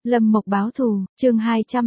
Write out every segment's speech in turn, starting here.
Lâm Mộc báo thù, chương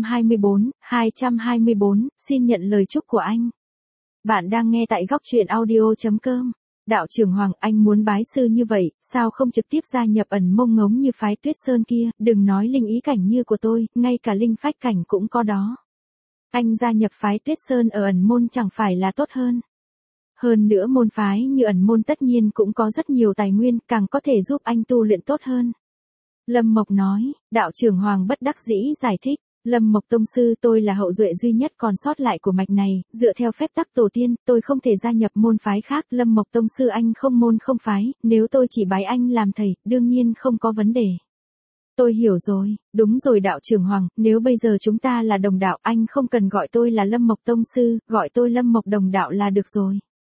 224, xin nhận lời chúc của anh. Bạn đang nghe tại góc truyện audio.com. Đạo trưởng Hoàng, anh muốn bái sư như vậy, sao không trực tiếp gia nhập ẩn mông ngống như phái Tuyết Sơn kia, đừng nói linh ý cảnh như của tôi, ngay cả linh phách cảnh cũng có đó. Anh gia nhập phái Tuyết Sơn ở ẩn môn chẳng phải là tốt hơn. Hơn nữa môn phái như ẩn môn tất nhiên cũng có rất nhiều tài nguyên, càng có thể giúp anh tu luyện tốt hơn. Lâm Mộc nói, đạo trưởng Hoàng bất đắc dĩ giải thích, Lâm Mộc tông sư, tôi là hậu duệ duy nhất còn sót lại của mạch này, dựa theo phép tắc tổ tiên, tôi không thể gia nhập môn phái khác. Lâm Mộc tông sư, anh không môn không phái, nếu tôi chỉ bái anh làm thầy, đương nhiên không có vấn đề. Tôi hiểu rồi, đúng rồi đạo trưởng Hoàng, nếu bây giờ chúng ta là đồng đạo, anh không cần gọi tôi là Lâm Mộc tông sư, gọi tôi Lâm Mộc đồng đạo là được rồi.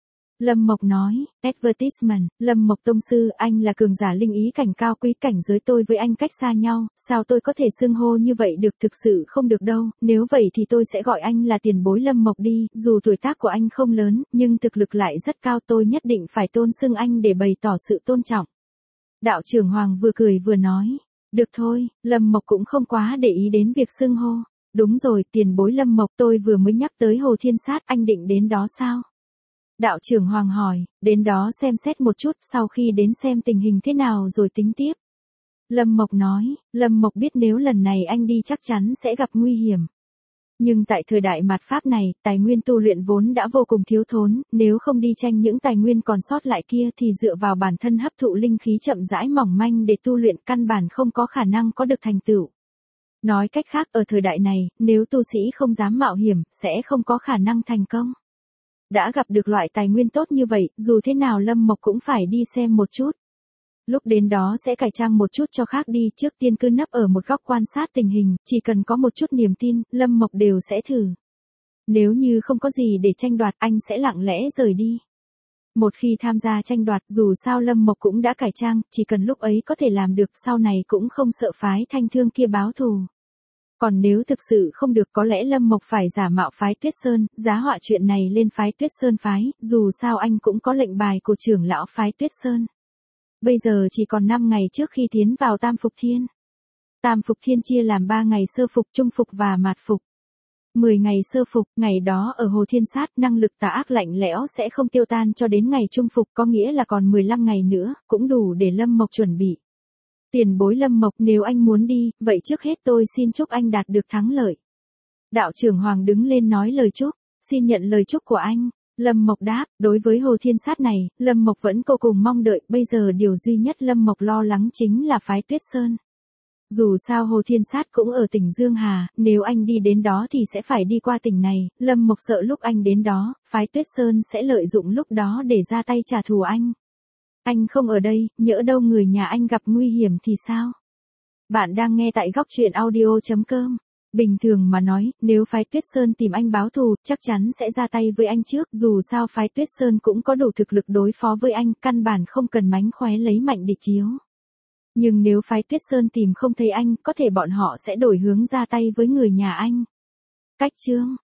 Lâm Mộc nói, advertisement, Lâm Mộc tông sư, anh là cường giả linh ý cảnh cao quý, cảnh giới tôi với anh cách xa nhau, sao tôi có thể xưng hô như vậy được, thực sự không được đâu, nếu vậy thì tôi sẽ gọi anh là tiền bối Lâm Mộc đi, dù tuổi tác của anh không lớn, nhưng thực lực lại rất cao, tôi nhất định phải tôn xưng anh để bày tỏ sự tôn trọng. Đạo trưởng Hoàng vừa cười vừa nói, được thôi, Lâm Mộc cũng không quá để ý đến việc xưng hô. Đúng rồi, tiền bối Lâm Mộc, tôi vừa mới nhắc tới Hồ Thiên Sát, anh định đến đó sao? Đạo trưởng Hoàng hỏi, đến đó xem xét một chút, sau khi đến xem tình hình thế nào rồi tính tiếp. Lâm Mộc nói, Lâm Mộc biết nếu lần này anh đi chắc chắn sẽ gặp nguy hiểm. Nhưng tại thời đại mạt Pháp này, tài nguyên tu luyện vốn đã vô cùng thiếu thốn, nếu không đi tranh những tài nguyên còn sót lại kia thì dựa vào bản thân hấp thụ linh khí chậm rãi mỏng manh để tu luyện căn bản không có khả năng có được thành tựu. Nói cách khác, ở thời đại này, nếu tu sĩ không dám mạo hiểm, sẽ không có khả năng thành công. Đã gặp được loại tài nguyên tốt như vậy, dù thế nào Lâm Mộc cũng phải đi xem một chút. Lúc đến đó sẽ cải trang một chút cho khác đi, trước tiên cứ nấp ở một góc quan sát tình hình, chỉ cần có một chút niềm tin, Lâm Mộc đều sẽ thử. Nếu như không có gì để tranh đoạt, anh sẽ lặng lẽ rời đi. Một khi tham gia tranh đoạt, dù sao Lâm Mộc cũng đã cải trang, chỉ cần lúc ấy có thể làm được, sau này cũng không sợ phái Thanh Thương kia báo thù. Còn nếu thực sự không được, có lẽ Lâm Mộc phải giả mạo phái Tuyết Sơn, giá họa chuyện này lên phái Tuyết Sơn phái, dù sao anh cũng có lệnh bài của trưởng lão phái Tuyết Sơn. Bây giờ chỉ còn 5 ngày trước khi tiến vào Tam Phục Thiên. Tam Phục Thiên chia làm 3 ngày sơ phục, trung phục và mạt phục. 10 ngày sơ phục, ngày đó ở Hồ Thiên Sát, năng lực tà ác lạnh lẽo sẽ không tiêu tan cho đến ngày trung phục, có nghĩa là còn 15 ngày nữa, cũng đủ để Lâm Mộc chuẩn bị. Tiền bối Lâm Mộc, nếu anh muốn đi, vậy trước hết tôi xin chúc anh đạt được thắng lợi. Đạo trưởng Hoàng đứng lên nói lời chúc, xin nhận lời chúc của anh. Lâm Mộc đáp, đối với Hồ Thiên Sát này, Lâm Mộc vẫn vô cùng mong đợi, bây giờ điều duy nhất Lâm Mộc lo lắng chính là phái Tuyết Sơn. Dù sao Hồ Thiên Sát cũng ở tỉnh Dương Hà, nếu anh đi đến đó thì sẽ phải đi qua tỉnh này, Lâm Mộc sợ lúc anh đến đó, phái Tuyết Sơn sẽ lợi dụng lúc đó để ra tay trả thù anh. Anh không ở đây, nhỡ đâu người nhà anh gặp nguy hiểm thì sao? Bạn đang nghe tại góc truyện audio.com. Bình thường mà nói, nếu phái Tuyết Sơn tìm anh báo thù, chắc chắn sẽ ra tay với anh trước, dù sao phái Tuyết Sơn cũng có đủ thực lực đối phó với anh, căn bản không cần mánh khóe lấy mạnh địch chiếu. Nhưng nếu phái Tuyết Sơn tìm không thấy anh, có thể bọn họ sẽ đổi hướng ra tay với người nhà anh. Cách chương